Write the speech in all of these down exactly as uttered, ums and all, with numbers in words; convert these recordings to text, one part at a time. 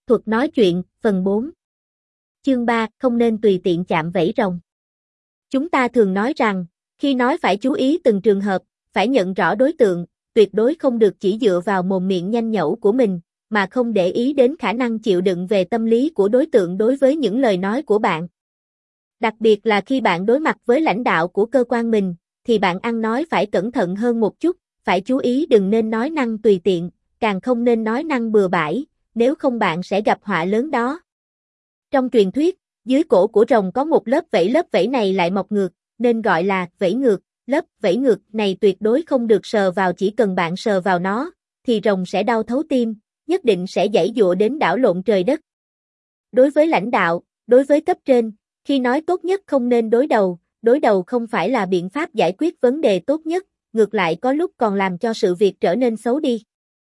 thuật nói chuyện, phần bốn. Chương ba, không nên tùy tiện chạm vảy rồng. Chúng ta thường nói rằng, khi nói phải chú ý từng trường hợp, phải nhận rõ đối tượng, tuyệt đối không được chỉ dựa vào mồm miệng nhanh nhẩu của mình, mà không để ý đến khả năng chịu đựng về tâm lý của đối tượng đối với những lời nói của bạn. Đặc biệt là khi bạn đối mặt với lãnh đạo của cơ quan mình, thì bạn ăn nói phải cẩn thận hơn một chút, phải chú ý đừng nên nói năng tùy tiện, càng không nên nói năng bừa bãi, nếu không bạn sẽ gặp họa lớn đó. Trong truyền thuyết, dưới cổ của rồng có một lớp vảy, lớp vảy này lại mọc ngược, nên gọi là vảy ngược. Lớp vảy ngược này tuyệt đối không được sờ vào, chỉ cần bạn sờ vào nó, thì rồng sẽ đau thấu tim, nhất định sẽ giãy giụa đến đảo lộn trời đất. Đối với lãnh đạo, đối với cấp trên, khi nói tốt nhất không nên đối đầu, đối đầu không phải là biện pháp giải quyết vấn đề tốt nhất, ngược lại có lúc còn làm cho sự việc trở nên xấu đi.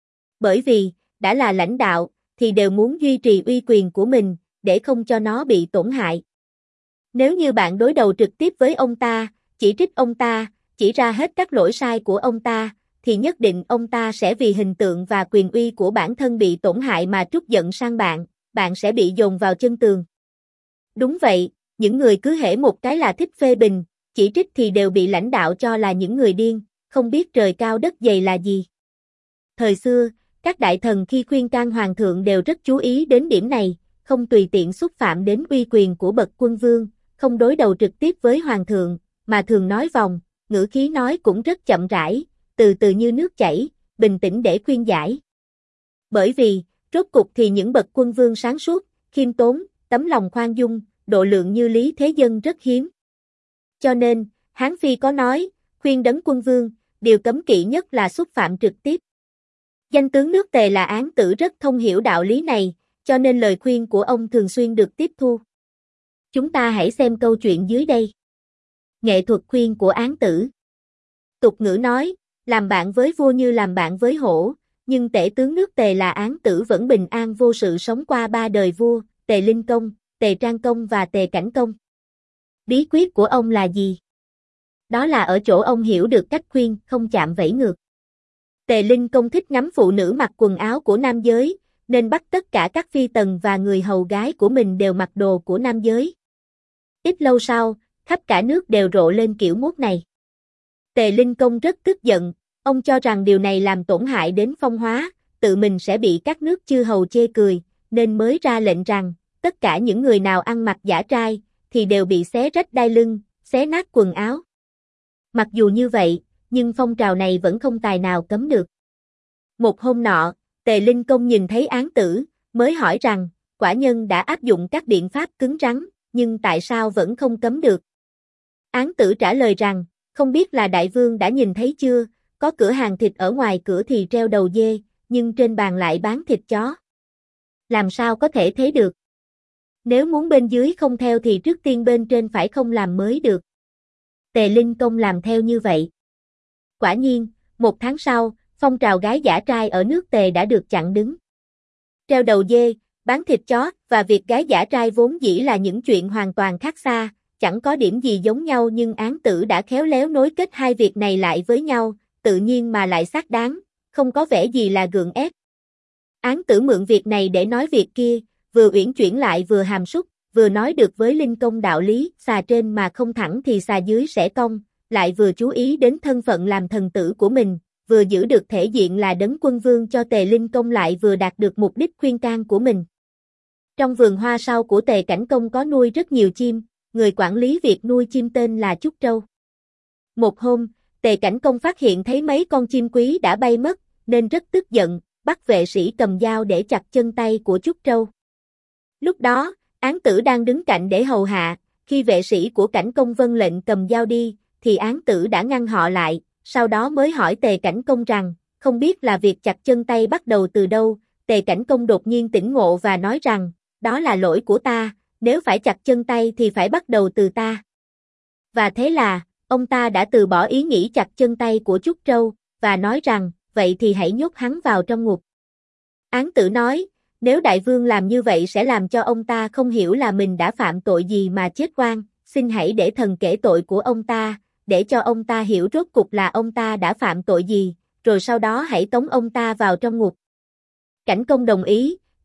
Bởi vì, đã là lãnh đạo, thì đều muốn duy trì uy quyền của mình, để không cho nó bị tổn hại. Nếu như bạn đối đầu trực tiếp với ông ta, chỉ trích ông ta, chỉ ra hết các lỗi sai của ông ta, thì nhất định ông ta sẽ vì hình tượng và quyền uy của bản thân bị tổn hại mà trút giận sang bạn, bạn sẽ bị dồn vào chân tường. Đúng vậy, những người cứ hễ một cái là thích phê bình, chỉ trích thì đều bị lãnh đạo cho là những người điên, không biết trời cao đất dày là gì. Thời xưa, các đại thần khi khuyên can hoàng thượng đều rất chú ý đến điểm này, không tùy tiện xúc phạm đến uy quyền của bậc quân vương, không đối đầu trực tiếp với hoàng thượng, mà thường nói vòng, ngữ khí nói cũng rất chậm rãi, từ từ như nước chảy, bình tĩnh để khuyên giải. Bởi vì, rốt cục thì những bậc quân vương sáng suốt, khiêm tốn, tấm lòng khoan dung, độ lượng như Lý Thế Dân rất hiếm. Cho nên, Hán Phi có nói, khuyên đấng quân vương, điều cấm kỵ nhất là xúc phạm trực tiếp. Danh tướng nước Tề là Án Tử rất thông hiểu đạo lý này, cho nên lời khuyên của ông thường xuyên được tiếp thu. Chúng ta hãy xem câu chuyện dưới đây. Nghệ thuật khuyên của Án Tử. Tục ngữ nói, làm bạn với vua như làm bạn với hổ, nhưng tể tướng nước Tề là Án Tử vẫn bình an vô sự sống qua ba đời vua, Tề Linh Công, Tề Trang Công và Tề Cảnh Công. Bí quyết của ông là gì? Đó là ở chỗ ông hiểu được cách khuyên, không chạm vẫy ngược. Tề Linh Công thích ngắm phụ nữ mặc quần áo của nam giới, nên bắt tất cả các phi tần và người hầu gái của mình đều mặc đồ của nam giới. Ít lâu sau, khắp cả nước đều rộ lên kiểu mốt này. Tề Linh Công rất tức giận, ông cho rằng điều này làm tổn hại đến phong hóa, tự mình sẽ bị các nước chư hầu chê cười, nên mới ra lệnh rằng, tất cả những người nào ăn mặc giả trai, thì đều bị xé rách đai lưng, xé nát quần áo. Mặc dù như vậy, nhưng phong trào này vẫn không tài nào cấm được. Một hôm nọ, Tề Linh Công nhìn thấy Án Tử, mới hỏi rằng, quả nhân đã áp dụng các biện pháp cứng rắn, nhưng tại sao vẫn không cấm được? Án Tử trả lời rằng, không biết là đại vương đã nhìn thấy chưa, có cửa hàng thịt ở ngoài cửa thì treo đầu dê, nhưng trên bàn lại bán thịt chó. Làm sao có thể thế được? Nếu muốn bên dưới không theo thì trước tiên bên trên phải không làm mới được. Tề Linh Công làm theo như vậy. Quả nhiên, một tháng sau, phong trào gái giả trai ở nước Tề đã được chặn đứng. Treo đầu dê, bán thịt chó và việc gái giả trai vốn dĩ là những chuyện hoàn toàn khác xa, chẳng có điểm gì giống nhau, nhưng Án Tử đã khéo léo nối kết hai việc này lại với nhau, tự nhiên mà lại xác đáng, không có vẻ gì là gượng ép. Án Tử mượn việc này để nói việc kia, vừa uyển chuyển lại vừa hàm súc, vừa nói được với Linh Công đạo lý, xà trên mà không thẳng thì xà dưới sẽ cong, lại vừa chú ý đến thân phận làm thần tử của mình, vừa giữ được thể diện là đấng quân vương cho Tề Linh Công, lại vừa đạt được mục đích khuyên can của mình. Trong vườn hoa sau của Tề Cảnh Công có nuôi rất nhiều chim, người quản lý việc nuôi chim tên là Trúc Trâu. Một hôm, Tề Cảnh Công phát hiện thấy mấy con chim quý đã bay mất, nên rất tức giận, bắt vệ sĩ cầm dao để chặt chân tay của Trúc Trâu. Lúc đó, Án Tử đang đứng cạnh để hầu hạ, khi vệ sĩ của Cảnh Công vâng lệnh cầm dao đi, thì Án Tử đã ngăn họ lại, sau đó mới hỏi Tề Cảnh Công rằng, không biết là việc chặt chân tay bắt đầu từ đâu. Tề Cảnh Công đột nhiên tỉnh ngộ và nói rằng, đó là lỗi của ta, nếu phải chặt chân tay thì phải bắt đầu từ ta. Và thế là, ông ta đã từ bỏ ý nghĩ chặt chân tay của Trúc Trâu, và nói rằng, vậy thì hãy nhốt hắn vào trong ngục. Án Tử nói, nếu đại vương làm như vậy sẽ làm cho ông ta không hiểu là mình đã phạm tội gì mà chết oan, xin hãy để thần kể tội của ông ta, để cho ông ta hiểu rốt cục là ông ta đã phạm tội gì, rồi sau đó hãy tống ông ta vào trong ngục. Cảnh Công đồng ý,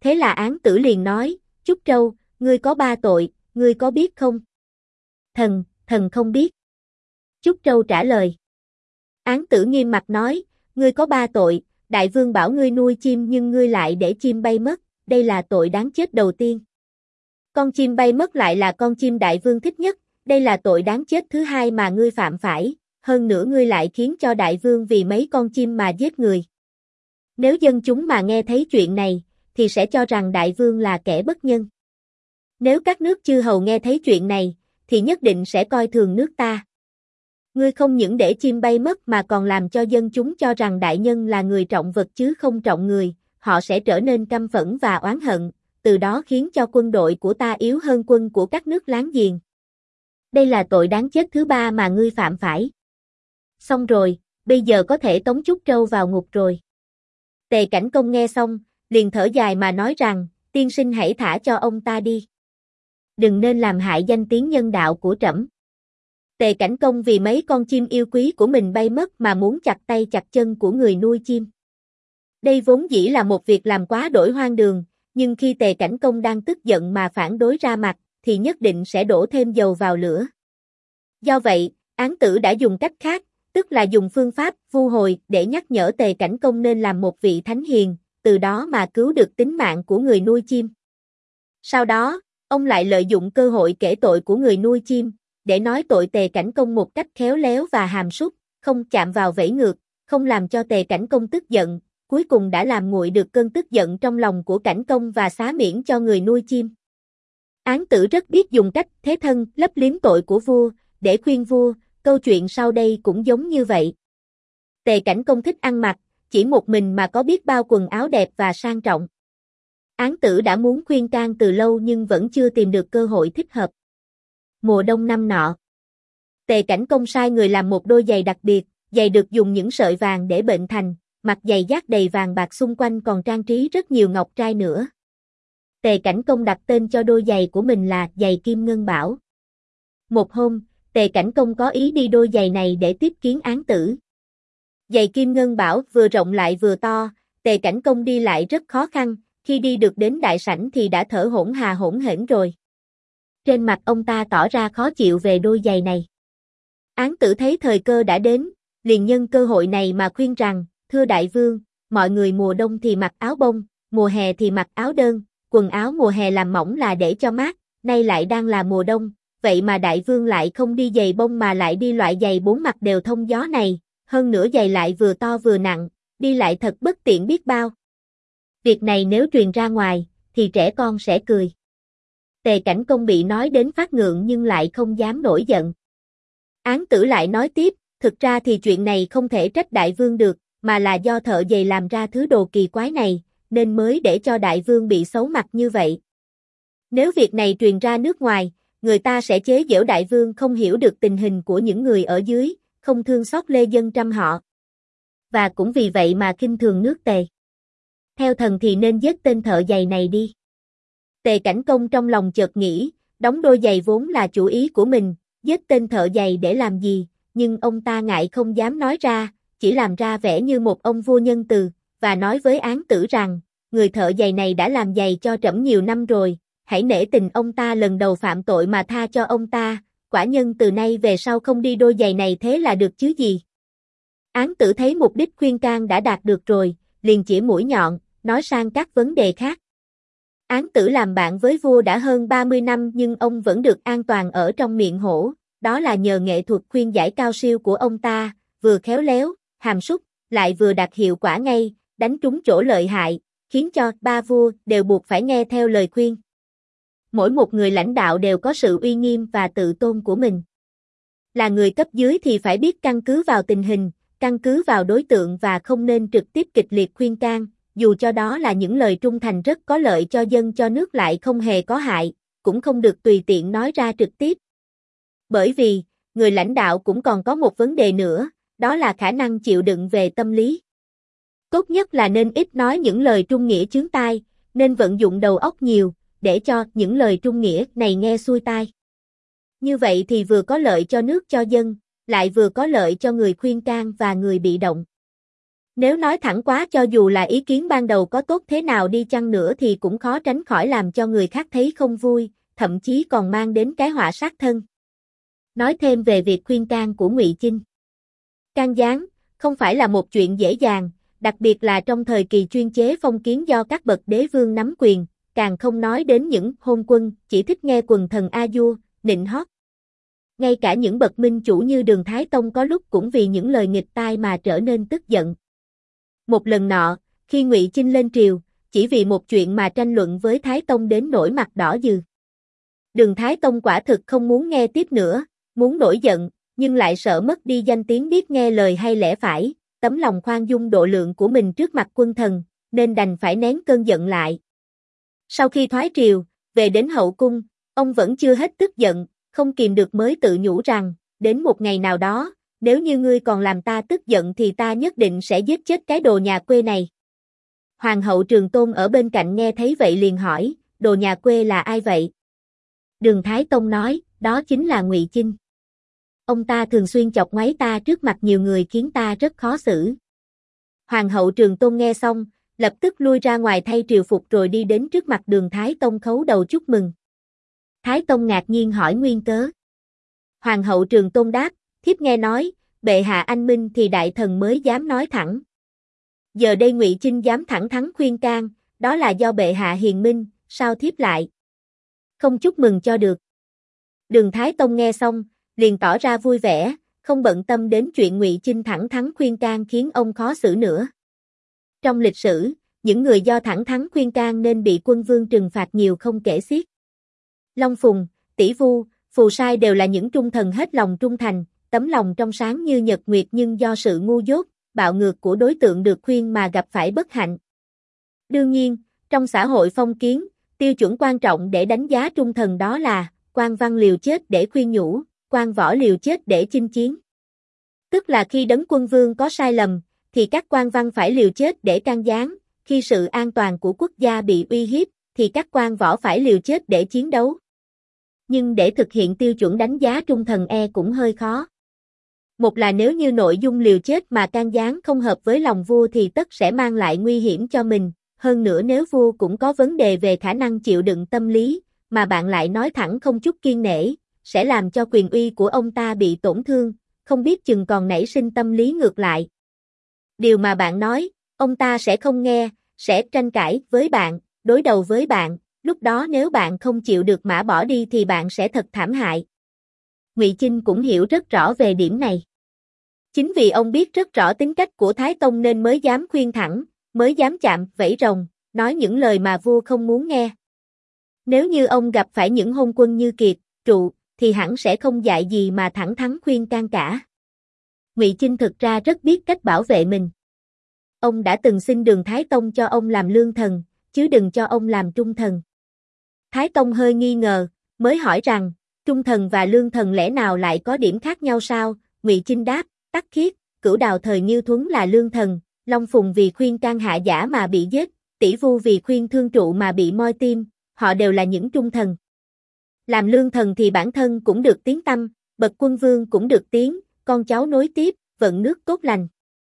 Thế là án tử liền nói, Trúc Trâu, ngươi có ba tội, ngươi có biết không? Thần, thần không biết. Trúc Trâu trả lời. Án tử nghiêm mặt nói, ngươi có ba tội, đại vương bảo ngươi nuôi chim nhưng ngươi lại để chim bay mất, đây là tội đáng chết đầu tiên. Con chim bay mất lại là con chim đại vương thích nhất, đây là tội đáng chết thứ hai mà ngươi phạm phải, hơn nữa ngươi lại khiến cho đại vương vì mấy con chim mà giết người. Nếu dân chúng mà nghe thấy chuyện này, thì sẽ cho rằng đại vương là kẻ bất nhân. Nếu các nước chư hầu nghe thấy chuyện này, thì nhất định sẽ coi thường nước ta. Ngươi không những để chim bay mất mà còn làm cho dân chúng cho rằng đại nhân là người trọng vật chứ không trọng người, họ sẽ trở nên căm phẫn và oán hận, từ đó khiến cho quân đội của ta yếu hơn quân của các nước láng giềng. Đây là tội đáng chết thứ ba mà ngươi phạm phải. Xong rồi, bây giờ có thể tống Trúc Trâu vào ngục rồi. Tề Cảnh Công nghe xong, liền thở dài mà nói rằng, tiên sinh hãy thả cho ông ta đi. Đừng nên làm hại danh tiếng nhân đạo của trẫm. Tề Cảnh Công vì mấy con chim yêu quý của mình bay mất mà muốn chặt tay chặt chân của người nuôi chim. Đây vốn dĩ là một việc làm quá đổi hoang đường, nhưng khi Tề Cảnh Công đang tức giận mà phản đối ra mặt, thì nhất định sẽ đổ thêm dầu vào lửa. Do vậy, án tử đã dùng cách khác, tức là dùng phương pháp vu hồi để nhắc nhở Tề Cảnh Công nên làm một vị thánh hiền, từ đó mà cứu được tính mạng của người nuôi chim. Sau đó, ông lại lợi dụng cơ hội kể tội của người nuôi chim, để nói tội Tề Cảnh Công một cách khéo léo và hàm súc, không chạm vào vẫy ngược, không làm cho Tề Cảnh Công tức giận, cuối cùng đã làm nguội được cơn tức giận trong lòng của Cảnh Công và xá miễn cho người nuôi chim. Án tử rất biết dùng cách thế thân lấp liếm tội của vua, để khuyên vua, câu chuyện sau đây cũng giống như vậy. Tề Cảnh Công thích ăn mặc, chỉ một mình mà có biết bao quần áo đẹp và sang trọng. Án tử đã muốn khuyên can từ lâu nhưng vẫn chưa tìm được cơ hội thích hợp. Mùa đông năm nọ, Tề Cảnh Công sai người làm một đôi giày đặc biệt, giày được dùng những sợi vàng để bệnh thành, mặt giày dát đầy vàng bạc xung quanh còn trang trí rất nhiều ngọc trai nữa. Tề Cảnh Công đặt tên cho đôi giày của mình là giày Kim Ngân Bảo. Một hôm, Tề Cảnh Công có ý đi đôi giày này để tiếp kiến án tử. Giày Kim Ngân Bảo vừa rộng lại vừa to, Tề Cảnh Công đi lại rất khó khăn, khi đi được đến đại sảnh thì đã thở hổn hà hổn hển rồi. Trên mặt ông ta tỏ ra khó chịu về đôi giày này. Án tử thấy thời cơ đã đến, liền nhân cơ hội này mà khuyên rằng, thưa đại vương, mọi người mùa đông thì mặc áo bông, mùa hè thì mặc áo đơn, quần áo mùa hè làm mỏng là để cho mát, nay lại đang là mùa đông, vậy mà đại vương lại không đi giày bông mà lại đi loại giày bốn mặt đều thông gió này, hơn nữa giày lại vừa to vừa nặng, đi lại thật bất tiện biết bao. Việc này nếu truyền ra ngoài, thì trẻ con sẽ cười. Tề Cảnh Công bị nói đến phát ngượng nhưng lại không dám nổi giận. Án tử lại nói tiếp, thực ra thì chuyện này không thể trách đại vương được, mà là do thợ giày làm ra thứ đồ kỳ quái này, nên mới để cho đại vương bị xấu mặt như vậy. Nếu việc này truyền ra nước ngoài, người ta sẽ chế giễu đại vương không hiểu được tình hình của những người ở dưới, không thương xót lê dân trăm họ. Và cũng vì vậy mà khinh thường nước Tề. Theo thần thì nên giết tên thợ giày này đi. Tề Cảnh Công trong lòng chợt nghĩ, đóng đôi giày vốn là chủ ý của mình, giết tên thợ giày để làm gì, nhưng ông ta ngại không dám nói ra, chỉ làm ra vẻ như một ông vua nhân từ, và nói với án tử rằng, người thợ giày này đã làm giày cho trẫm nhiều năm rồi, hãy nể tình ông ta lần đầu phạm tội mà tha cho ông ta, quả nhân từ nay về sau không đi đôi giày này thế là được chứ gì. Án tử thấy mục đích khuyên can đã đạt được rồi, liền chỉ mũi nhọn, nói sang các vấn đề khác. Án tử làm bạn với vua đã hơn ba mươi năm nhưng ông vẫn được an toàn ở trong miệng hổ, đó là nhờ nghệ thuật khuyên giải cao siêu của ông ta, vừa khéo léo, hàm súc, lại vừa đạt hiệu quả ngay, đánh trúng chỗ lợi hại, khiến cho ba vua đều buộc phải nghe theo lời khuyên. Mỗi một người lãnh đạo đều có sự uy nghiêm và tự tôn của mình. Là người cấp dưới thì phải biết căn cứ vào tình hình, căn cứ vào đối tượng và không nên trực tiếp kịch liệt khuyên can, dù cho đó là những lời trung thành rất có lợi cho dân cho nước lại không hề có hại, cũng không được tùy tiện nói ra trực tiếp. Bởi vì, người lãnh đạo cũng còn có một vấn đề nữa, đó là khả năng chịu đựng về tâm lý. Tốt nhất là nên ít nói những lời trung nghĩa chướng tai, nên vận dụng đầu óc nhiều, để cho những lời trung nghĩa này nghe xuôi tai. Như vậy thì vừa có lợi cho nước cho dân, lại vừa có lợi cho người khuyên can và người bị động. Nếu nói thẳng quá cho dù là ý kiến ban đầu có tốt thế nào đi chăng nữa thì cũng khó tránh khỏi làm cho người khác thấy không vui, thậm chí còn mang đến cái họa sát thân. Nói thêm về việc khuyên can của Ngụy Chinh. Can gián, không phải là một chuyện dễ dàng, đặc biệt là trong thời kỳ chuyên chế phong kiến do các bậc đế vương nắm quyền, càng không nói đến những hôn quân chỉ thích nghe quần thần a vua, nịnh hót. Ngay cả những bậc minh chủ như Đường Thái Tông có lúc cũng vì những lời nghịch tai mà trở nên tức giận. Một lần nọ, khi Ngụy Chinh lên triều, chỉ vì một chuyện mà tranh luận với Thái Tông đến nỗi mặt đỏ dừ. Đường Thái Tông quả thực không muốn nghe tiếp nữa, muốn nổi giận, nhưng lại sợ mất đi danh tiếng biết nghe lời hay lẽ phải, tấm lòng khoan dung độ lượng của mình trước mặt quân thần, nên đành phải nén cơn giận lại. Sau khi thoái triều, về đến hậu cung, ông vẫn chưa hết tức giận, không kìm được mới tự nhủ rằng, đến một ngày nào đó, nếu như ngươi còn làm ta tức giận thì ta nhất định sẽ giết chết cái đồ nhà quê này. Hoàng hậu Trường Tôn ở bên cạnh nghe thấy vậy liền hỏi, đồ nhà quê là ai vậy? Đường Thái Tông nói, đó chính là Ngụy Chinh. Ông ta thường xuyên chọc ngoáy ta trước mặt nhiều người khiến ta rất khó xử. Hoàng hậu Trường Tôn nghe xong, lập tức lui ra ngoài thay triều phục rồi đi đến trước mặt Đường Thái Tông khấu đầu chúc mừng. Thái Tông ngạc nhiên hỏi nguyên cớ. Hoàng hậu Trường Tôn đáp, thiếp nghe nói, bệ hạ anh minh thì đại thần mới dám nói thẳng. Giờ đây Ngụy Chinh dám thẳng thắn khuyên can, đó là do bệ hạ hiền minh, sao thiếp lại không chúc mừng cho được. Đường Thái Tông nghe xong, liền tỏ ra vui vẻ, không bận tâm đến chuyện Ngụy Chinh thẳng thắn khuyên can khiến ông khó xử nữa. Trong lịch sử, những người do thẳng thắn khuyên can nên bị quân vương trừng phạt nhiều không kể xiết. Long Phùng, Tỷ Vu, Phù Sai đều là những trung thần hết lòng trung thành, tấm lòng trong sáng như nhật nguyệt nhưng do sự ngu dốt, bạo ngược của đối tượng được khuyên mà gặp phải bất hạnh. Đương nhiên, trong xã hội phong kiến, tiêu chuẩn quan trọng để đánh giá trung thần đó là quan văn liều chết để khuyên nhủ, quan võ liều chết để chinh chiến. Tức là khi đấng quân vương có sai lầm, thì các quan văn phải liều chết để can gián, khi sự an toàn của quốc gia bị uy hiếp, thì các quan võ phải liều chết để chiến đấu. Nhưng để thực hiện tiêu chuẩn đánh giá trung thần e cũng hơi khó. Một là nếu như nội dung liều chết mà can gián không hợp với lòng vua thì tất sẽ mang lại nguy hiểm cho mình, hơn nữa nếu vua cũng có vấn đề về khả năng chịu đựng tâm lý, mà bạn lại nói thẳng không chút kiêng nể, sẽ làm cho quyền uy của ông ta bị tổn thương, không biết chừng còn nảy sinh tâm lý ngược lại. Điều mà bạn nói, ông ta sẽ không nghe, sẽ tranh cãi với bạn, đối đầu với bạn, lúc đó nếu bạn không chịu được mã bỏ đi thì bạn sẽ thật thảm hại. Ngụy Chinh cũng hiểu rất rõ về điểm này. Chính vì ông biết rất rõ tính cách của Thái Tông nên mới dám khuyên thẳng, mới dám chạm vẫy rồng, nói những lời mà vua không muốn nghe. Nếu như ông gặp phải những hôn quân như Kiệt, Trụ, thì hẳn sẽ không dại gì mà thẳng thắn khuyên can cả. Ngụy Chinh thực ra rất biết cách bảo vệ mình. Ông đã từng xin Đường Thái Tông cho ông làm lương thần, chứ đừng cho ông làm trung thần. Thái Tông hơi nghi ngờ, mới hỏi rằng, trung thần và lương thần lẽ nào lại có điểm khác nhau sao? Ngụy Chinh đáp, Tắc Khiết, Cửu Đào thời Nghiêu Thuấn là lương thần, Long Phùng vì khuyên can hạ giả mà bị giết, Tỷ Vu vì khuyên thương trụ mà bị moi tim, họ đều là những trung thần. Làm lương thần thì bản thân cũng được tiếng tăm, bậc quân vương cũng được tiếng, con cháu nối tiếp, vận nước tốt lành.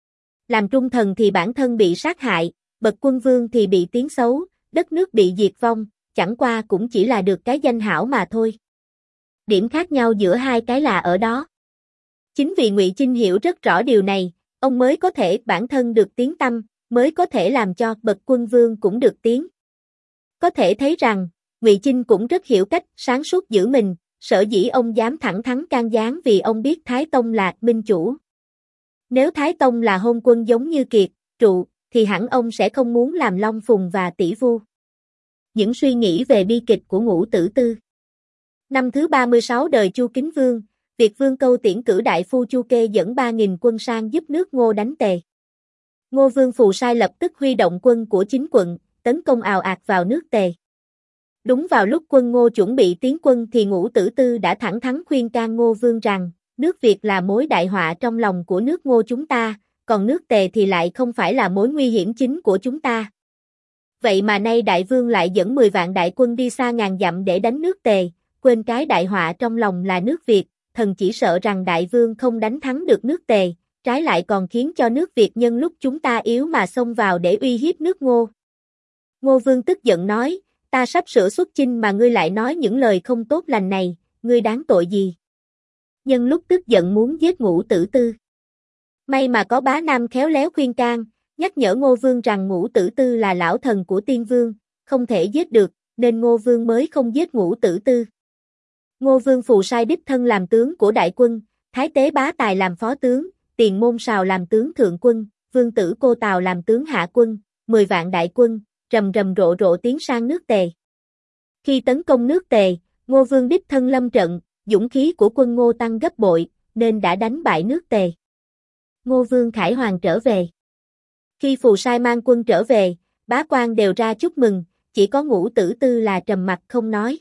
Làm trung thần thì bản thân bị sát hại, bậc quân vương thì bị tiếng xấu, đất nước bị diệt vong, chẳng qua cũng chỉ là được cái danh hảo mà thôi. Điểm khác nhau giữa hai cái là ở đó. Chính vì Ngụy Chinh hiểu rất rõ điều này, ông mới có thể bản thân được tiếng tăm, mới có thể làm cho bậc quân vương cũng được tiếng. Có thể thấy rằng, Ngụy Chinh cũng rất hiểu cách sáng suốt giữ mình, sở dĩ ông dám thẳng thắn can gián vì ông biết Thái Tông là minh chủ. Nếu Thái Tông là hôn quân giống như Kiệt, Trụ, thì hẳn ông sẽ không muốn làm Long Phùng và Tỷ Vu. Những suy nghĩ về bi kịch của Ngũ Tử Tư. Năm thứ ba mươi sáu đời Chu Kính Vương, Việt Vương Câu Tiễn cử đại phu Chu Kê dẫn ba nghìn quân sang giúp nước Ngô đánh Tề. Ngô Vương Phù Sai lập tức huy động quân của chính quận, tấn công ào ạt vào nước Tề. Đúng vào lúc quân Ngô chuẩn bị tiến quân thì Ngũ Tử Tư đã thẳng thắn khuyên can Ngô Vương rằng, nước Việt là mối đại họa trong lòng của nước Ngô chúng ta, còn nước Tề thì lại không phải là mối nguy hiểm chính của chúng ta. Vậy mà nay đại vương lại dẫn mười vạn đại quân đi xa ngàn dặm để đánh nước Tề, quên cái đại họa trong lòng là nước Việt, thần chỉ sợ rằng đại vương không đánh thắng được nước Tề, trái lại còn khiến cho nước Việt nhân lúc chúng ta yếu mà xông vào để uy hiếp nước Ngô. Ngô Vương tức giận nói, ta sắp sửa xuất chinh mà ngươi lại nói những lời không tốt lành này, ngươi đáng tội gì? Nhân lúc tức giận muốn giết Ngũ Tử Tư. May mà có Bá Nam khéo léo khuyên can, nhắc nhở Ngô Vương rằng Ngũ Tử Tư là lão thần của Tiên Vương, không thể giết được, nên Ngô Vương mới không giết Ngũ Tử Tư. Ngô Vương phù sai đích thân làm tướng của đại quân, Thái tế Bá Tài làm phó tướng, Tiền Môn Sào làm tướng thượng quân, Vương tử Cô Tào làm tướng hạ quân, mười vạn đại quân, rầm rầm rộ rộ tiến sang nước Tề. Khi tấn công nước Tề, Ngô Vương đích thân lâm trận, dũng khí của quân Ngô tăng gấp bội, nên đã đánh bại nước Tề. Ngô Vương khải hoàn trở về. Khi phù sai mang quân trở về, bá quan đều ra chúc mừng, chỉ có Ngũ Tử Tư là trầm mặc không nói.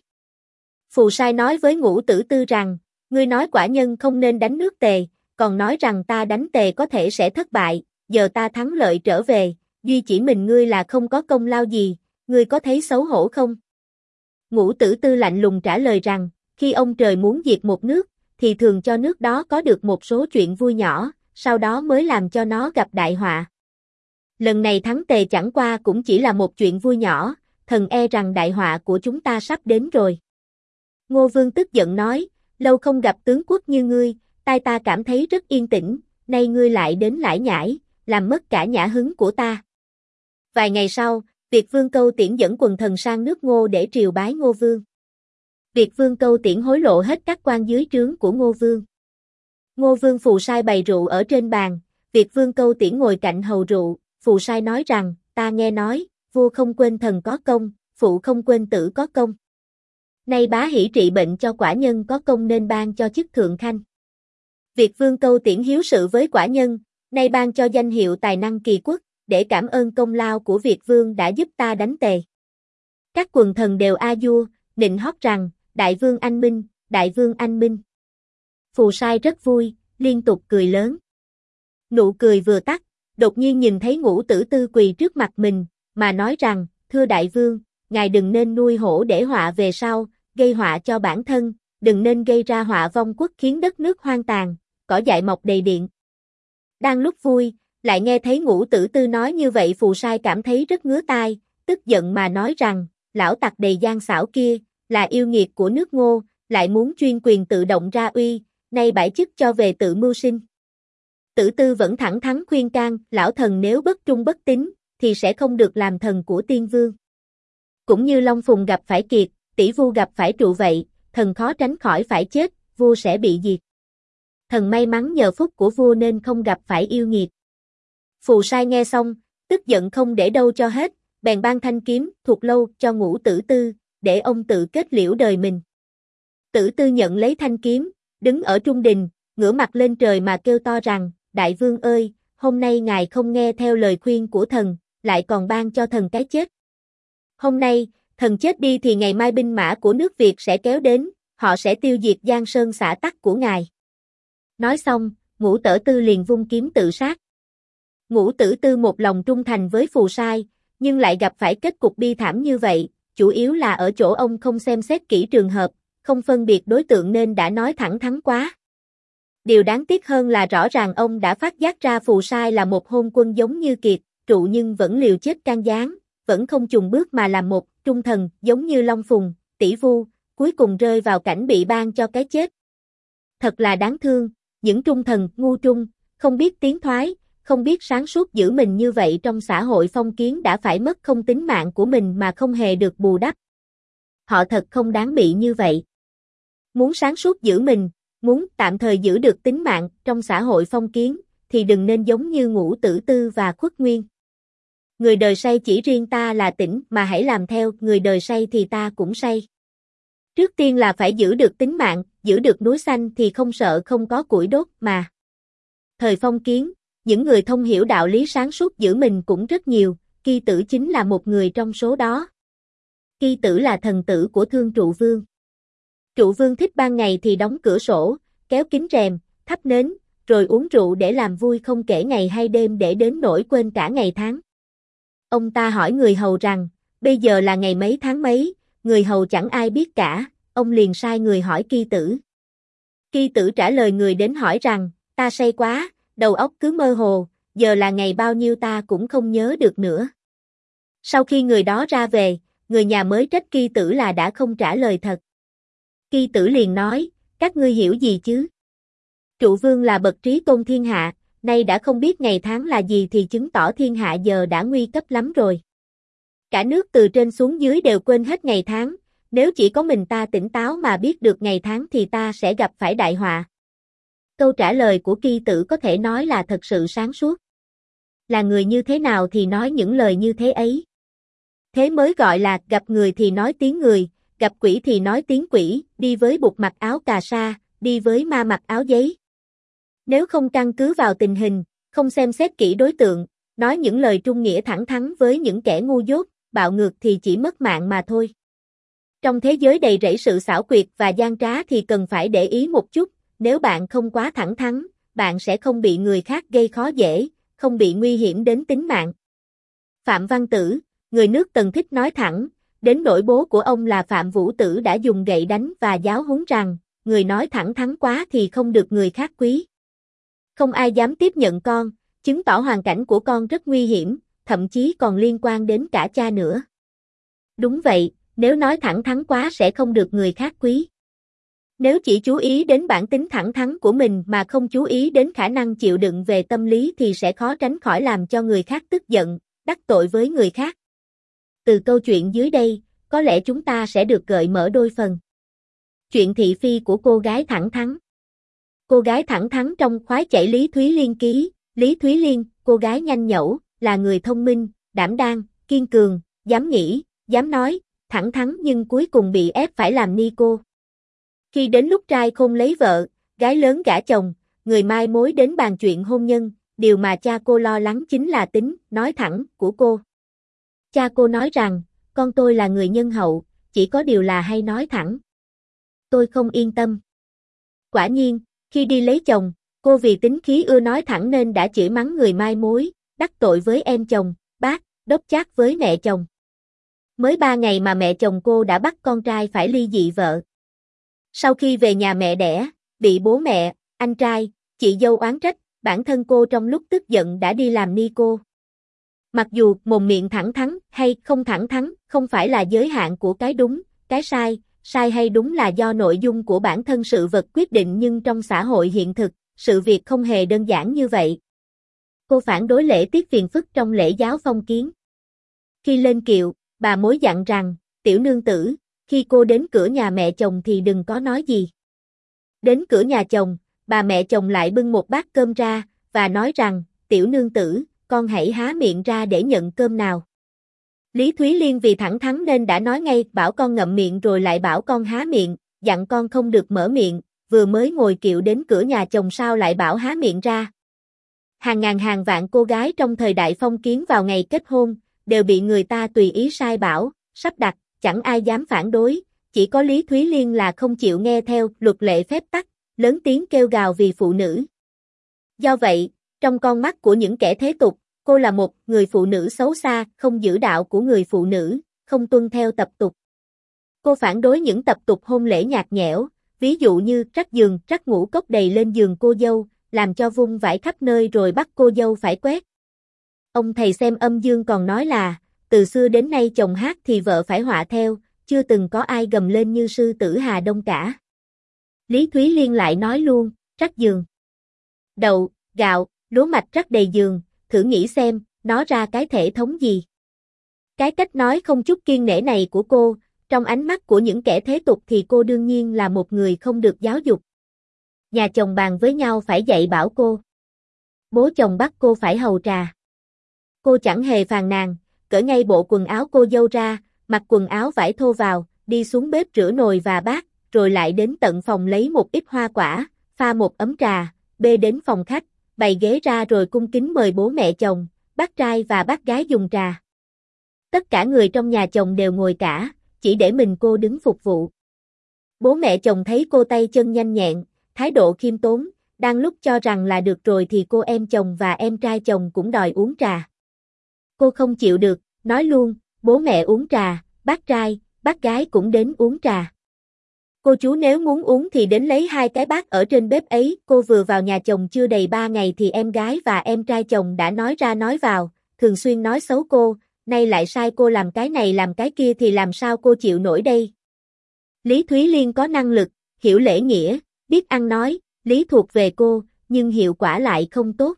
Phù sai nói với Ngũ Tử Tư rằng, ngươi nói quả nhân không nên đánh nước Tề, còn nói rằng ta đánh Tề có thể sẽ thất bại, giờ ta thắng lợi trở về, duy chỉ mình ngươi là không có công lao gì, ngươi có thấy xấu hổ không? Ngũ Tử Tư lạnh lùng trả lời rằng, khi ông trời muốn diệt một nước, thì thường cho nước đó có được một số chuyện vui nhỏ, sau đó mới làm cho nó gặp đại họa. Lần này thắng Tề chẳng qua cũng chỉ là một chuyện vui nhỏ, thần e rằng đại họa của chúng ta sắp đến rồi. Ngô Vương tức giận nói, lâu không gặp tướng quốc như ngươi, tai ta cảm thấy rất yên tĩnh, nay ngươi lại đến lải nhải, làm mất cả nhã hứng của ta. Vài ngày sau, Việt Vương Câu Tiễn dẫn quần thần sang nước Ngô để triều bái Ngô Vương. Việt Vương Câu Tiễn hối lộ hết các quan dưới trướng của Ngô Vương. Ngô Vương phù sai bày rượu ở trên bàn, Việt Vương Câu Tiễn ngồi cạnh hầu rượu, phù sai nói rằng, ta nghe nói, vua không quên thần có công, phụ không quên tử có công. Nay bá hỷ trị bệnh cho quả nhân có công nên ban cho chức thượng khanh. Việt Vương Câu Tiễn hiếu sự với quả nhân, nay ban cho danh hiệu tài năng kỳ quốc, để cảm ơn công lao của Việt Vương đã giúp ta đánh Tề. Các quần thần đều a vua, nịnh hót rằng, Đại Vương anh minh, Đại Vương anh minh. Phù sai rất vui, liên tục cười lớn. Nụ cười vừa tắt, đột nhiên nhìn thấy Ngũ Tử Tư quỳ trước mặt mình, mà nói rằng, thưa Đại Vương, ngài đừng nên nuôi hổ để họa về sau, gây họa cho bản thân, đừng nên gây ra họa vong quốc khiến đất nước hoang tàn, cỏ dại mọc đầy điện. Đang lúc vui, lại nghe thấy Ngũ Tử Tư nói như vậy, phù sai cảm thấy rất ngứa tai, tức giận mà nói rằng, lão tặc đầy gian xảo kia, là yêu nghiệt của nước Ngô, lại muốn chuyên quyền tự động ra uy, nay bãi chức cho về tự mưu sinh. Tử Tư vẫn thẳng thắn khuyên can, lão thần nếu bất trung bất tín, thì sẽ không được làm thần của Tiên Vương. Cũng như Long Phùng gặp phải kiệt, tỷ Vu gặp phải trụ vậy, thần khó tránh khỏi phải chết, vua sẽ bị diệt. Thần may mắn nhờ phúc của vua nên không gặp phải yêu nghiệt. Phù sai nghe xong, tức giận không để đâu cho hết, bèn ban thanh kiếm, thuộc lâu, cho Ngũ Tử Tư, để ông tự kết liễu đời mình. Tử Tư nhận lấy thanh kiếm, đứng ở trung đình, ngửa mặt lên trời mà kêu to rằng, Đại Vương ơi, hôm nay ngài không nghe theo lời khuyên của thần, lại còn ban cho thần cái chết. Hôm nay, thần chết đi thì ngày mai binh mã của nước Việt sẽ kéo đến, họ sẽ tiêu diệt Giang Sơn xã tắc của ngài. Nói xong, Ngũ Tử Tư liền vung kiếm tự sát. Ngũ Tử Tư một lòng trung thành với phù sai, nhưng lại gặp phải kết cục bi thảm như vậy, chủ yếu là ở chỗ ông không xem xét kỹ trường hợp, không phân biệt đối tượng nên đã nói thẳng thắn quá. Điều đáng tiếc hơn là rõ ràng ông đã phát giác ra phù sai là một hôn quân giống như Kiệt, trụ nhưng vẫn liều chết can gián, vẫn không chùn bước mà làm một trung thần giống như Long Phùng, tỷ Vu, cuối cùng rơi vào cảnh bị ban cho cái chết. Thật là đáng thương, những trung thần ngu trung, không biết tiến thoái, không biết sáng suốt giữ mình như vậy trong xã hội phong kiến đã phải mất không tính mạng của mình mà không hề được bù đắp. Họ thật không đáng bị như vậy. Muốn sáng suốt giữ mình, muốn tạm thời giữ được tính mạng trong xã hội phong kiến, thì đừng nên giống như Ngũ Tử Tư và Khuất Nguyên. Người đời say chỉ riêng ta là tỉnh mà hãy làm theo, người đời say thì ta cũng say. Trước tiên là phải giữ được tính mạng, giữ được núi xanh thì không sợ không có củi đốt mà. Thời phong kiến, những người thông hiểu đạo lý sáng suốt giữ mình cũng rất nhiều, Ki Tử chính là một người trong số đó. Ki Tử là thần tử của Thương Trụ Vương. Trụ Vương thích ban ngày thì đóng cửa sổ, kéo kín rèm, thắp nến, rồi uống rượu để làm vui không kể ngày hay đêm để đến nỗi quên cả ngày tháng. Ông ta hỏi người hầu rằng, bây giờ là ngày mấy tháng mấy, người hầu chẳng ai biết cả, ông liền sai người hỏi Ki Tử. Ki Tử trả lời người đến hỏi rằng, ta say quá, đầu óc cứ mơ hồ, giờ là ngày bao nhiêu ta cũng không nhớ được nữa. Sau khi người đó ra về, người nhà mới trách Ki Tử là đã không trả lời thật. Ki Tử liền nói, các ngươi hiểu gì chứ? Trụ vương là bậc trí tôn thiên hạ, nay đã không biết ngày tháng là gì thì chứng tỏ thiên hạ giờ đã nguy cấp lắm rồi. Cả nước từ trên xuống dưới đều quên hết ngày tháng, nếu chỉ có mình ta tỉnh táo mà biết được ngày tháng thì ta sẽ gặp phải đại họa. Câu trả lời của Ki Tử có thể nói là thật sự sáng suốt. Là người như thế nào thì nói những lời như thế ấy. Thế mới gọi là gặp người thì nói tiếng người, gặp quỷ thì nói tiếng quỷ, đi với bụt mặc áo cà sa, đi với ma mặc áo giấy. Nếu không căn cứ vào tình hình, không xem xét kỹ đối tượng, nói những lời trung nghĩa thẳng thắn với những kẻ ngu dốt, bạo ngược thì chỉ mất mạng mà thôi. Trong thế giới đầy rẫy sự xảo quyệt và gian trá thì cần phải để ý một chút, nếu bạn không quá thẳng thắn, bạn sẽ không bị người khác gây khó dễ, không bị nguy hiểm đến tính mạng. Phạm Văn Tử, người nước Tần thích nói thẳng, đến nỗi bố của ông là Phạm Vũ Tử đã dùng gậy đánh và giáo huấn rằng, người nói thẳng thắn quá thì không được người khác quý. Không ai dám tiếp nhận con, chứng tỏ hoàn cảnh của con rất nguy hiểm, thậm chí còn liên quan đến cả cha nữa. Đúng vậy, nếu nói thẳng thắn quá sẽ không được người khác quý. Nếu chỉ chú ý đến bản tính thẳng thắn của mình mà không chú ý đến khả năng chịu đựng về tâm lý thì sẽ khó tránh khỏi làm cho người khác tức giận, đắc tội với người khác. Từ câu chuyện dưới đây, có lẽ chúng ta sẽ được gợi mở đôi phần. Chuyện thị phi của cô gái thẳng thắn. Cô gái thẳng thắn trong khoái chạy Lý Thúy Liên ký, Lý Thúy Liên, cô gái nhanh nhẩu, là người thông minh, đảm đang, kiên cường, dám nghĩ, dám nói, thẳng thắn nhưng cuối cùng bị ép phải làm ni cô. Khi đến lúc trai khôn lấy vợ, gái lớn gả chồng, người mai mối đến bàn chuyện hôn nhân, điều mà cha cô lo lắng chính là tính, nói thẳng, của cô. Cha cô nói rằng, con tôi là người nhân hậu, chỉ có điều là hay nói thẳng. Tôi không yên tâm. Quả nhiên, khi đi lấy chồng, cô vì tính khí ưa nói thẳng nên đã chửi mắng người mai mối, đắc tội với em chồng, bác, đốc chác với mẹ chồng. Mới ba ngày mà mẹ chồng cô đã bắt con trai phải ly dị vợ. Sau khi về nhà mẹ đẻ, bị bố mẹ, anh trai, chị dâu oán trách, bản thân cô trong lúc tức giận đã đi làm ni cô. Mặc dù mồm miệng thẳng thắn hay không thẳng thắn không phải là giới hạn của cái đúng, cái sai, sai hay đúng là do nội dung của bản thân sự vật quyết định nhưng trong xã hội hiện thực, sự việc không hề đơn giản như vậy. Cô phản đối lễ tiết phiền phức trong lễ giáo phong kiến. Khi lên kiệu, bà mối dặn rằng, tiểu nương tử, khi cô đến cửa nhà mẹ chồng thì đừng có nói gì. Đến cửa nhà chồng, bà mẹ chồng lại bưng một bát cơm ra, và nói rằng, tiểu nương tử, con hãy há miệng ra để nhận cơm nào. Lý Thúy Liên vì thẳng thắn nên đã nói ngay, bảo con ngậm miệng rồi lại bảo con há miệng, dặn con không được mở miệng, vừa mới ngồi kiệu đến cửa nhà chồng sao lại bảo há miệng ra. Hàng ngàn hàng vạn cô gái trong thời đại phong kiến vào ngày kết hôn, đều bị người ta tùy ý sai bảo, sắp đặt, chẳng ai dám phản đối, chỉ có Lý Thúy Liên là không chịu nghe theo luật lệ phép tắc, lớn tiếng kêu gào vì phụ nữ. Do vậy, trong con mắt của những kẻ thế tục, cô là một người phụ nữ xấu xa, không giữ đạo của người phụ nữ, không tuân theo tập tục. Cô phản đối những tập tục hôn lễ nhạt nhẽo, ví dụ như trắc giường, trắc ngũ cốc đầy lên giường cô dâu, làm cho vung vãi khắp nơi rồi bắt cô dâu phải quét. Ông thầy xem âm dương còn nói là, từ xưa đến nay chồng hát thì vợ phải họa theo, chưa từng có ai gầm lên như sư tử Hà Đông cả. Lý Thúy Liên lại nói luôn, trắc giường. Đậu, gạo, lúa mạch trắc đầy giường, thử nghĩ xem, nó ra cái thể thống gì. Cái cách nói không chút kiêng nể này của cô, trong ánh mắt của những kẻ thế tục thì cô đương nhiên là một người không được giáo dục. Nhà chồng bàn với nhau phải dạy bảo cô. Bố chồng bắt cô phải hầu trà. Cô chẳng hề phàn nàn, cởi ngay bộ quần áo cô dâu ra, mặc quần áo vải thô vào, đi xuống bếp rửa nồi và bát, rồi lại đến tận phòng lấy một ít hoa quả, pha một ấm trà, bê đến phòng khách, bày ghế ra rồi cung kính mời bố mẹ chồng, bác trai và bác gái dùng trà. Tất cả người trong nhà chồng đều ngồi cả, chỉ để mình cô đứng phục vụ. Bố mẹ chồng thấy cô tay chân nhanh nhẹn, thái độ khiêm tốn, đang lúc cho rằng là được rồi thì cô em chồng và em trai chồng cũng đòi uống trà. Cô không chịu được, nói luôn, bố mẹ uống trà, bác trai, bác gái cũng đến uống trà. Cô chú nếu muốn uống thì đến lấy hai cái bát ở trên bếp ấy, cô vừa vào nhà chồng chưa đầy ba ngày thì em gái và em trai chồng đã nói ra nói vào, thường xuyên nói xấu cô, nay lại sai cô làm cái này làm cái kia thì làm sao cô chịu nổi đây. Lý Thúy Liên có năng lực, hiểu lễ nghĩa, biết ăn nói, lý thuộc về cô, nhưng hiệu quả lại không tốt.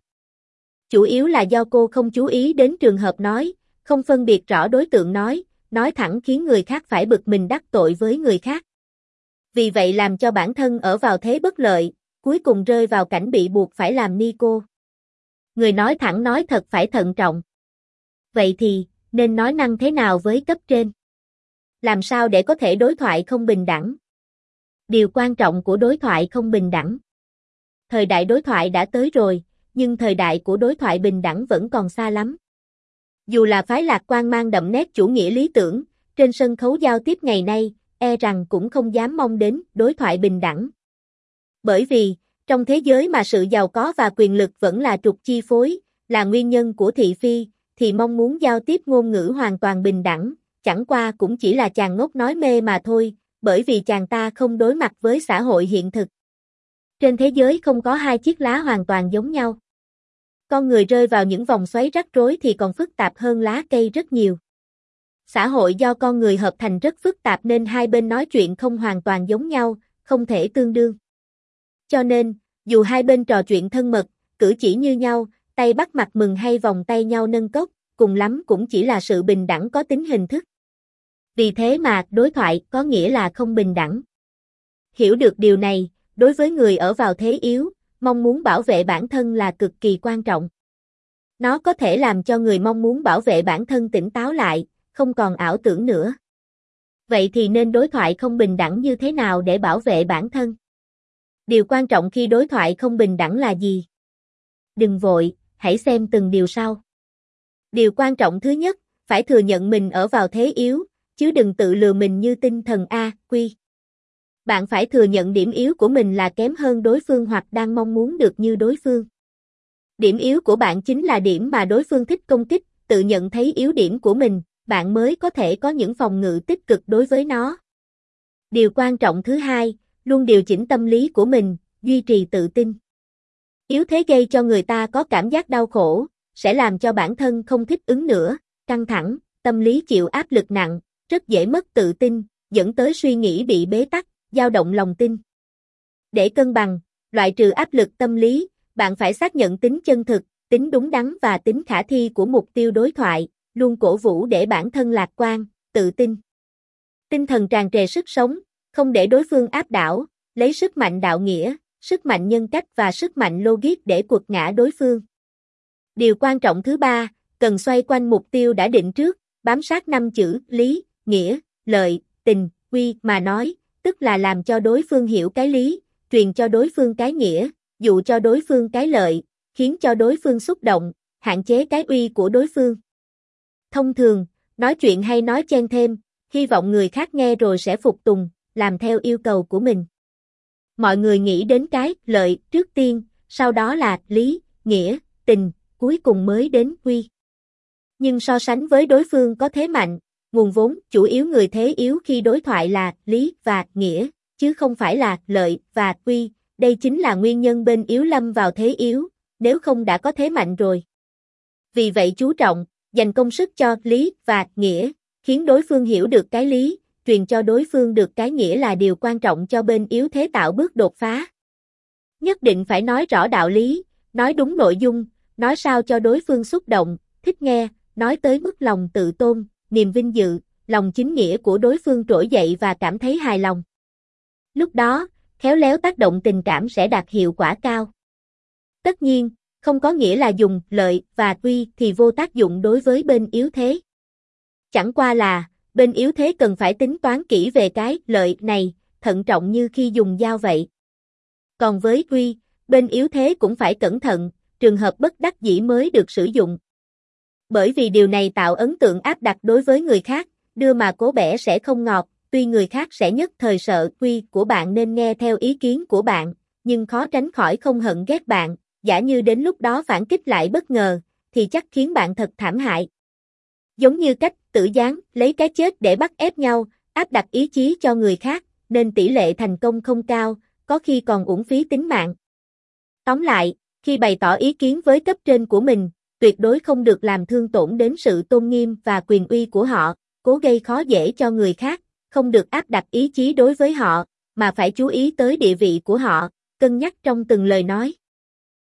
Chủ yếu là do cô không chú ý đến trường hợp nói, không phân biệt rõ đối tượng nói, nói thẳng khiến người khác phải bực mình đắc tội với người khác. Vì vậy làm cho bản thân ở vào thế bất lợi, cuối cùng rơi vào cảnh bị buộc phải làm ni cô. Người nói thẳng nói thật phải thận trọng. Vậy thì, nên nói năng thế nào với cấp trên? Làm sao để có thể đối thoại không bình đẳng? Điều quan trọng của đối thoại không bình đẳng. Thời đại đối thoại đã tới rồi, nhưng thời đại của đối thoại bình đẳng vẫn còn xa lắm. Dù là phái Lạc Quan mang đậm nét chủ nghĩa lý tưởng, trên sân khấu giao tiếp ngày nay, e rằng cũng không dám mong đến đối thoại bình đẳng. Bởi vì, trong thế giới mà sự giàu có và quyền lực vẫn là trục chi phối, là nguyên nhân của thị phi, thì mong muốn giao tiếp ngôn ngữ hoàn toàn bình đẳng, chẳng qua cũng chỉ là chàng ngốc nói mê mà thôi, bởi vì chàng ta không đối mặt với xã hội hiện thực. Trên thế giới không có hai chiếc lá hoàn toàn giống nhau. Con người rơi vào những vòng xoáy rắc rối thì còn phức tạp hơn lá cây rất nhiều. Xã hội do con người hợp thành rất phức tạp nên hai bên nói chuyện không hoàn toàn giống nhau, không thể tương đương. Cho nên, dù hai bên trò chuyện thân mật, cử chỉ như nhau, tay bắt mặt mừng hay vòng tay nhau nâng cốc, cùng lắm cũng chỉ là sự bình đẳng có tính hình thức. Vì thế mà đối thoại có nghĩa là không bình đẳng. Hiểu được điều này, đối với người ở vào thế yếu, mong muốn bảo vệ bản thân là cực kỳ quan trọng. Nó có thể làm cho người mong muốn bảo vệ bản thân tỉnh táo lại, không còn ảo tưởng nữa. Vậy thì nên đối thoại không bình đẳng như thế nào để bảo vệ bản thân? Điều quan trọng khi đối thoại không bình đẳng là gì? Đừng vội, hãy xem từng điều sau. Điều quan trọng thứ nhất, phải thừa nhận mình ở vào thế yếu, chứ đừng tự lừa mình như tinh thần A, quy. Bạn phải thừa nhận điểm yếu của mình là kém hơn đối phương hoặc đang mong muốn được như đối phương. Điểm yếu của bạn chính là điểm mà đối phương thích công kích, tự nhận thấy yếu điểm của mình, bạn mới có thể có những phòng ngự tích cực đối với nó. Điều quan trọng thứ hai, luôn điều chỉnh tâm lý của mình, duy trì tự tin. Yếu thế gây cho người ta có cảm giác đau khổ, sẽ làm cho bản thân không thích ứng nữa, căng thẳng, tâm lý chịu áp lực nặng, rất dễ mất tự tin, dẫn tới suy nghĩ bị bế tắc, dao động lòng tin. Để cân bằng, loại trừ áp lực tâm lý, bạn phải xác nhận tính chân thực, tính đúng đắn và tính khả thi của mục tiêu đối thoại, luôn cổ vũ để bản thân lạc quan, tự tin. Tinh thần tràn trề sức sống, không để đối phương áp đảo, lấy sức mạnh đạo nghĩa, sức mạnh nhân cách và sức mạnh logic để quật ngã đối phương. Điều quan trọng thứ ba, cần xoay quanh mục tiêu đã định trước, bám sát năm chữ lý, nghĩa, lợi, tình, quy mà nói, tức là làm cho đối phương hiểu cái lý, truyền cho đối phương cái nghĩa, dụ cho đối phương cái lợi, khiến cho đối phương xúc động, hạn chế cái uy của đối phương. Thông thường, nói chuyện hay nói chen thêm, hy vọng người khác nghe rồi sẽ phục tùng, làm theo yêu cầu của mình. Mọi người nghĩ đến cái lợi trước tiên, sau đó là lý, nghĩa, tình, cuối cùng mới đến quy. Nhưng so sánh với đối phương có thế mạnh, nguồn vốn chủ yếu người thế yếu khi đối thoại là lý và nghĩa, chứ không phải là lợi và quy, đây chính là nguyên nhân bên yếu lâm vào thế yếu, nếu không đã có thế mạnh rồi. Vì vậy chú trọng, dành công sức cho lý và nghĩa, khiến đối phương hiểu được cái lý, truyền cho đối phương được cái nghĩa là điều quan trọng cho bên yếu thế tạo bước đột phá. Nhất định phải nói rõ đạo lý, nói đúng nội dung, nói sao cho đối phương xúc động, thích nghe, nói tới mức lòng tự tôn, niềm vinh dự, lòng chính nghĩa của đối phương trỗi dậy và cảm thấy hài lòng. Lúc đó, khéo léo tác động tình cảm sẽ đạt hiệu quả cao. Tất nhiên, không có nghĩa là dùng lợi và quy thì vô tác dụng đối với bên yếu thế. Chẳng qua là, bên yếu thế cần phải tính toán kỹ về cái lợi này, thận trọng như khi dùng dao vậy. Còn với quy, bên yếu thế cũng phải cẩn thận, trường hợp bất đắc dĩ mới được sử dụng. Bởi vì điều này tạo ấn tượng áp đặt đối với người khác, đưa mà cố bẻ sẽ không ngọt, tuy người khác sẽ nhất thời sợ quy của bạn nên nghe theo ý kiến của bạn, nhưng khó tránh khỏi không hận ghét bạn, giả như đến lúc đó phản kích lại bất ngờ, thì chắc khiến bạn thật thảm hại. Giống như cách tử gián, lấy cái chết để bắt ép nhau, áp đặt ý chí cho người khác, nên tỷ lệ thành công không cao, có khi còn uổng phí tính mạng. Tóm lại, khi bày tỏ ý kiến với cấp trên của mình, tuyệt đối không được làm thương tổn đến sự tôn nghiêm và quyền uy của họ, cố gây khó dễ cho người khác, không được áp đặt ý chí đối với họ, mà phải chú ý tới địa vị của họ, cân nhắc trong từng lời nói.